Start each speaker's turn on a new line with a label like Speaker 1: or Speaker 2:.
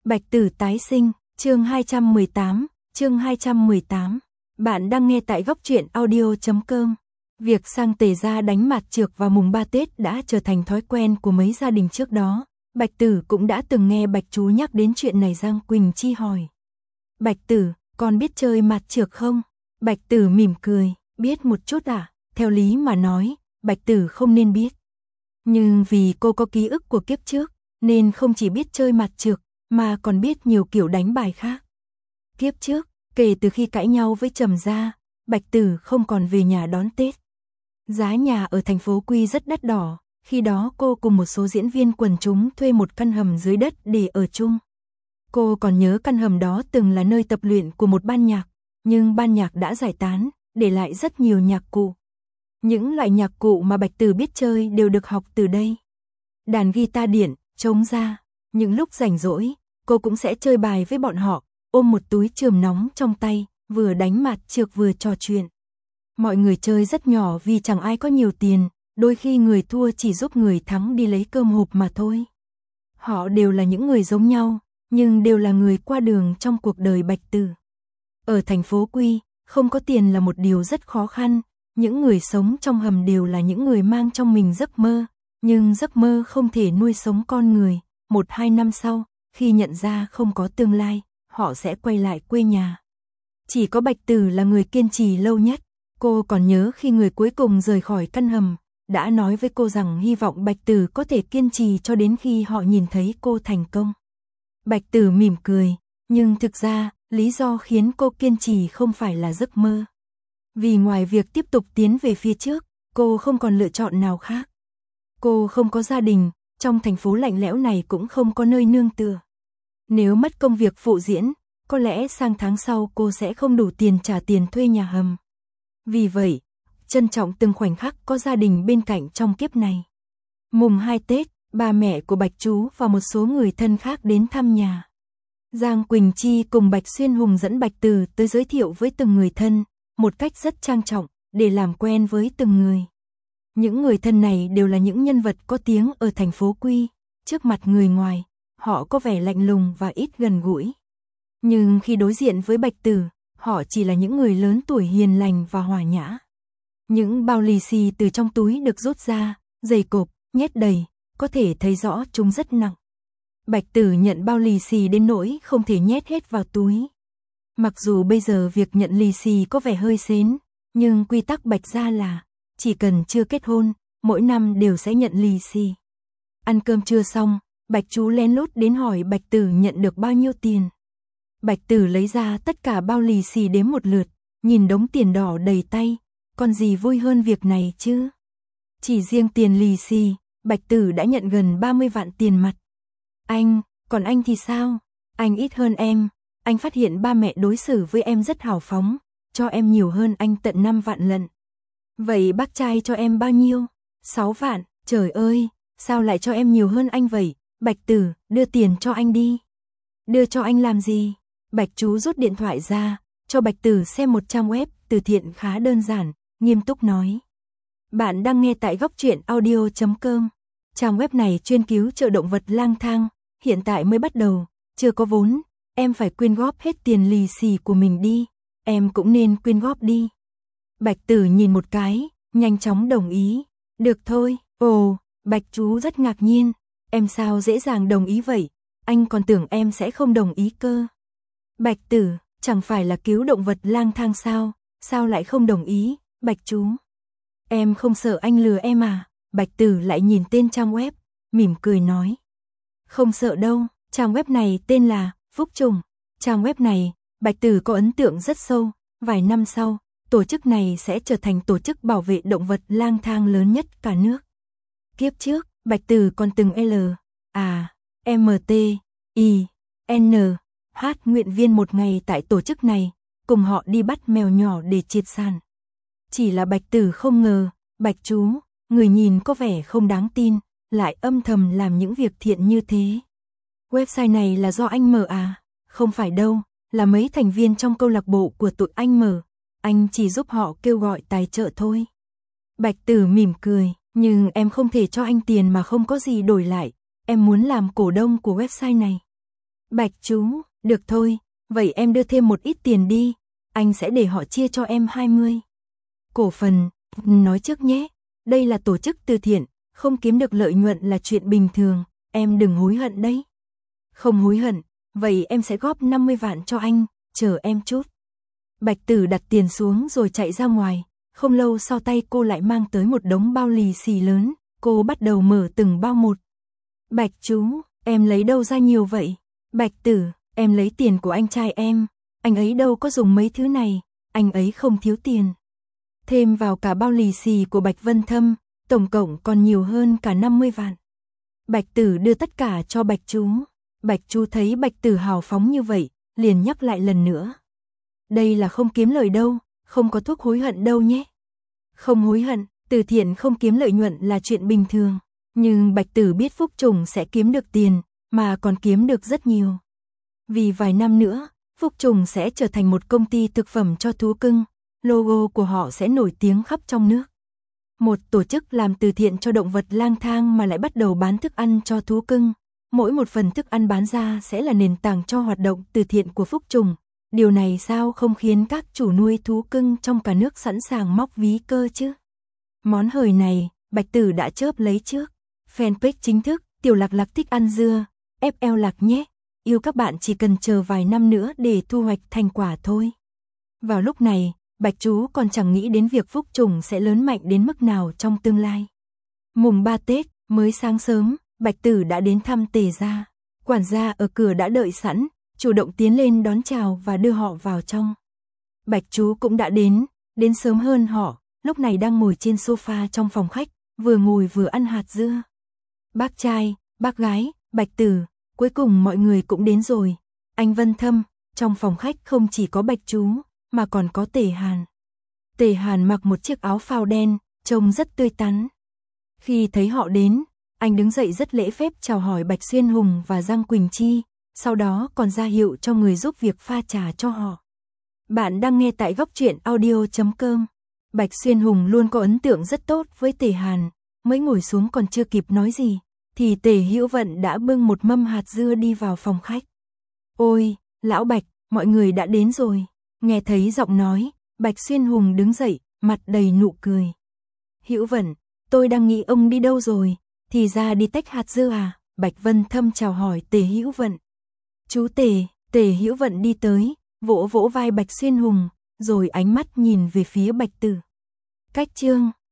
Speaker 1: Bạch Tử tái sinh, chương 218, chương 218. Bạn đang nghe tại góc truyện audio.com. Việc sang Tề gia đánh mặt trược vào mùng 3 Tết đã trở thành thói quen của mấy gia đình trước đó. Bạch Tử cũng đã từng nghe Bạch Chú nhắc đến chuyện này. Giang Quỳnh Chi hỏi: Bạch Tử, con biết chơi mặt trược không? Bạch Tử mỉm cười: biết một chút ạ. Theo lý mà nói, Bạch Tử không nên biết. Nhưng vì cô có ký ức của kiếp trước, nên không chỉ biết chơi mặt trược, mà còn biết nhiều kiểu đánh bài khác. Kiếp trước, kể từ khi cãi nhau với Trầm gia, Bạch Tử không còn về nhà đón Tết. Giá nhà ở thành phố Quy rất đắt đỏ, khi đó cô cùng một số diễn viên quần chúng thuê một căn hầm dưới đất để ở chung. Cô còn nhớ căn hầm đó từng là nơi tập luyện của một ban nhạc, nhưng ban nhạc đã giải tán, để lại rất nhiều nhạc cụ. Những loại nhạc cụ mà Bạch Tử biết chơi đều được học từ đây. Đàn guitar điện, trống da. Những lúc rảnh rỗi, cô cũng sẽ chơi bài với bọn họ, ôm một túi chườm nóng trong tay, vừa đánh mặt trược vừa trò chuyện. Mọi người chơi rất nhỏ vì chẳng ai có nhiều tiền, đôi khi người thua chỉ giúp người thắng đi lấy cơm hộp mà thôi. Họ đều là những người giống nhau, nhưng đều là người qua đường trong cuộc đời Bạch Tử. Ở thành phố Quy, không có tiền là một điều rất khó khăn, những người sống trong hầm đều là những người mang trong mình giấc mơ, nhưng giấc mơ không thể nuôi sống con người. 1-2 năm sau, khi nhận ra không có tương lai, họ sẽ quay lại quê nhà. Chỉ có Bạch Tử là người kiên trì lâu nhất. Cô còn nhớ khi người cuối cùng rời khỏi căn hầm, đã nói với cô rằng hy vọng Bạch Tử có thể kiên trì cho đến khi họ nhìn thấy cô thành công. Bạch Tử mỉm cười, nhưng thực ra, lý do khiến cô kiên trì không phải là giấc mơ. Vì ngoài việc tiếp tục tiến về phía trước, cô không còn lựa chọn nào khác. Cô không có gia đình, trong thành phố lạnh lẽo này cũng không có nơi nương tựa. Nếu mất công việc phụ diễn, có lẽ sang tháng sau cô sẽ không đủ tiền trả tiền thuê nhà hầm. Vì vậy, trân trọng từng khoảnh khắc có gia đình bên cạnh trong kiếp này. Mùng 2 Tết, ba mẹ của Bạch Chú và một số người thân khác đến thăm nhà. Giang Quỳnh Chi cùng Bạch Xuyên Hùng dẫn Bạch Tử tới giới thiệu với từng người thân, một cách rất trang trọng, để làm quen với từng người. Những người thân này đều là những nhân vật có tiếng ở thành phố Quy, trước mặt người ngoài, họ có vẻ lạnh lùng và ít gần gũi. Nhưng khi đối diện với Bạch Tử, họ chỉ là những người lớn tuổi hiền lành và hòa nhã. Những bao lì xì từ trong túi được rút ra, dày cộp, nhét đầy, có thể thấy rõ chúng rất nặng. Bạch Tử nhận bao lì xì đến nỗi không thể nhét hết vào túi. Mặc dù bây giờ việc nhận lì xì có vẻ hơi sến, nhưng quy tắc Bạch gia là chỉ cần chưa kết hôn, mỗi năm đều sẽ nhận lì xì. Ăn cơm trưa xong, Bạch Chú lén lút đến hỏi Bạch Tử nhận được bao nhiêu tiền. Bạch Tử lấy ra tất cả bao lì xì đếm một lượt, nhìn đống tiền đỏ đầy tay, còn gì vui hơn việc này chứ? Chỉ riêng tiền lì xì, Bạch Tử đã nhận gần 30 vạn tiền mặt. Còn anh thì sao? Anh ít hơn em, anh phát hiện ba mẹ đối xử với em rất hào phóng, cho em nhiều hơn anh tận 5 vạn lần. Vậy bác trai cho em bao nhiêu? 6 vạn, trời ơi, sao lại cho em nhiều hơn anh vậy? Bạch Tử, đưa tiền cho anh đi. Đưa cho anh làm gì? Bạch Chú rút điện thoại ra, cho Bạch Tử xem một trang web từ thiện khá đơn giản, nghiêm túc nói. Bạn đang nghe tại góc truyện audio.com. Trang web này chuyên cứu trợ động vật lang thang, hiện tại mới bắt đầu, chưa có vốn, em phải quyên góp hết tiền lì xì của mình đi, em cũng nên quyên góp đi. Bạch Tử nhìn một cái, nhanh chóng đồng ý. Được thôi. Ồ, Bạch Chú rất ngạc nhiên. Em sao dễ dàng đồng ý vậy? Anh còn tưởng em sẽ không đồng ý cơ. Bạch Tử, chẳng phải là cứu động vật lang thang sao? Sao lại không đồng ý, Bạch Chú? Em không sợ anh lừa em à? Bạch Tử lại nhìn tên trang web, mỉm cười nói. Không sợ đâu, trang web này tên là Phúc Trùng. Trang web này, Bạch Tử có ấn tượng rất sâu. Vài năm sau, tổ chức này sẽ trở thành tổ chức bảo vệ động vật lang thang lớn nhất cả nước. Kiếp trước, Bạch Tử còn từng nguyện viên một ngày tại tổ chức này, cùng họ đi bắt mèo nhỏ để triệt sản. Chỉ là Bạch Tử không ngờ, Bạch Chú, người nhìn có vẻ không đáng tin, lại âm thầm làm những việc thiện như thế. Website này là do anh mở à? Không phải đâu, là mấy thành viên trong câu lạc bộ của tụi anh mở. Anh chỉ giúp họ kêu gọi tài trợ thôi. Bạch Tử mỉm cười, nhưng em không thể cho anh tiền mà không có gì đổi lại. Em muốn làm cổ đông của website này. Bạch chú, được thôi, vậy em đưa thêm một ít tiền đi, anh sẽ để họ chia cho em 20 cổ phần. Nói trước nhé, đây là tổ chức từ thiện, không kiếm được lợi nhuận là chuyện bình thường, em đừng hối hận đấy. Không hối hận, vậy em sẽ góp 50 vạn cho anh, chờ em chút. Bạch Tử đặt tiền xuống rồi chạy ra ngoài, không lâu sau tay cô lại mang tới một đống bao lì xì lớn, cô bắt đầu mở từng bao một. Bạch chú, em lấy đâu ra nhiều vậy? Bạch Tử, em lấy tiền của anh trai em, anh ấy đâu có dùng mấy thứ này, anh ấy không thiếu tiền. Thêm vào cả bao lì xì của Bạch Vân Thâm, tổng cộng còn nhiều hơn cả 50 vạn. Bạch Tử đưa tất cả cho Bạch chú. Bạch chú thấy Bạch Tử hào phóng như vậy, liền nhắc lại lần nữa. Đây là không kiếm lời đâu, không có thuốc hối hận đâu nhé. Không hối hận, từ thiện không kiếm lợi nhuận là chuyện bình thường. Nhưng Bạch Tử biết Phúc Trùng sẽ kiếm được tiền, mà còn kiếm được rất nhiều. Vì vài năm nữa, Phúc Trùng sẽ trở thành một công ty thực phẩm cho thú cưng, logo của họ sẽ nổi tiếng khắp trong nước. Một tổ chức làm từ thiện cho động vật lang thang mà lại bắt đầu bán thức ăn cho thú cưng. Mỗi một phần thức ăn bán ra sẽ là nền tảng cho hoạt động từ thiện của Phúc Trùng. Điều này sao không khiến các chủ nuôi thú cưng trong cả nước sẵn sàng móc ví cơ chứ? Món hời này, Bạch Tử đã chớp lấy trước. Fanpage chính thức, Tiểu Lạc Lạc thích ăn dưa, FL Lạc nhé. Yêu các bạn chỉ cần chờ vài năm nữa để thu hoạch thành quả thôi. Vào lúc này, Bạch chú còn chẳng nghĩ đến việc Phúc Trùng sẽ lớn mạnh đến mức nào trong tương lai. Mùng 3 Tết, mới sáng sớm, Bạch Tử đã đến thăm Tề gia. Quản gia ở cửa đã đợi sẵn, chủ động tiến lên đón chào và đưa họ vào trong. Bạch chú cũng đã đến sớm hơn họ, lúc này đang ngồi trên sofa trong phòng khách, vừa ngồi vừa ăn hạt dưa. Bác trai, bác gái, Bạch Tử, cuối cùng mọi người cũng đến rồi. Anh Vân Thâm, trong phòng khách không chỉ có Bạch chú, mà còn có Tề Hàn. Tề Hàn mặc một chiếc áo phao đen, trông rất tươi tắn. Khi thấy họ đến, anh đứng dậy rất lễ phép chào hỏi Bạch Xuyên Hùng và Giang Quỳnh Chi, sau đó còn ra hiệu cho người giúp việc pha trà cho họ. Bạn đang nghe tại góc truyện audio.com. Bạch Xuyên Hùng luôn có ấn tượng rất tốt với Tề Hàn, mới ngồi xuống còn chưa kịp nói gì, thì Tề Hữu Vận đã bưng một mâm hạt dưa đi vào phòng khách. Ôi, lão Bạch, mọi người đã đến rồi. Nghe thấy giọng nói, Bạch Xuyên Hùng đứng dậy, mặt đầy nụ cười. Hữu Vận, tôi đang nghĩ ông đi đâu rồi, thì ra đi tách hạt dưa à? Bạch Vân Thâm chào hỏi Tề Hữu Vận. Chú Tề Hữu Vận đi tới, vỗ vỗ vai Bạch Xuyên Hùng, rồi ánh mắt nhìn về phía Bạch Tử. Cách chương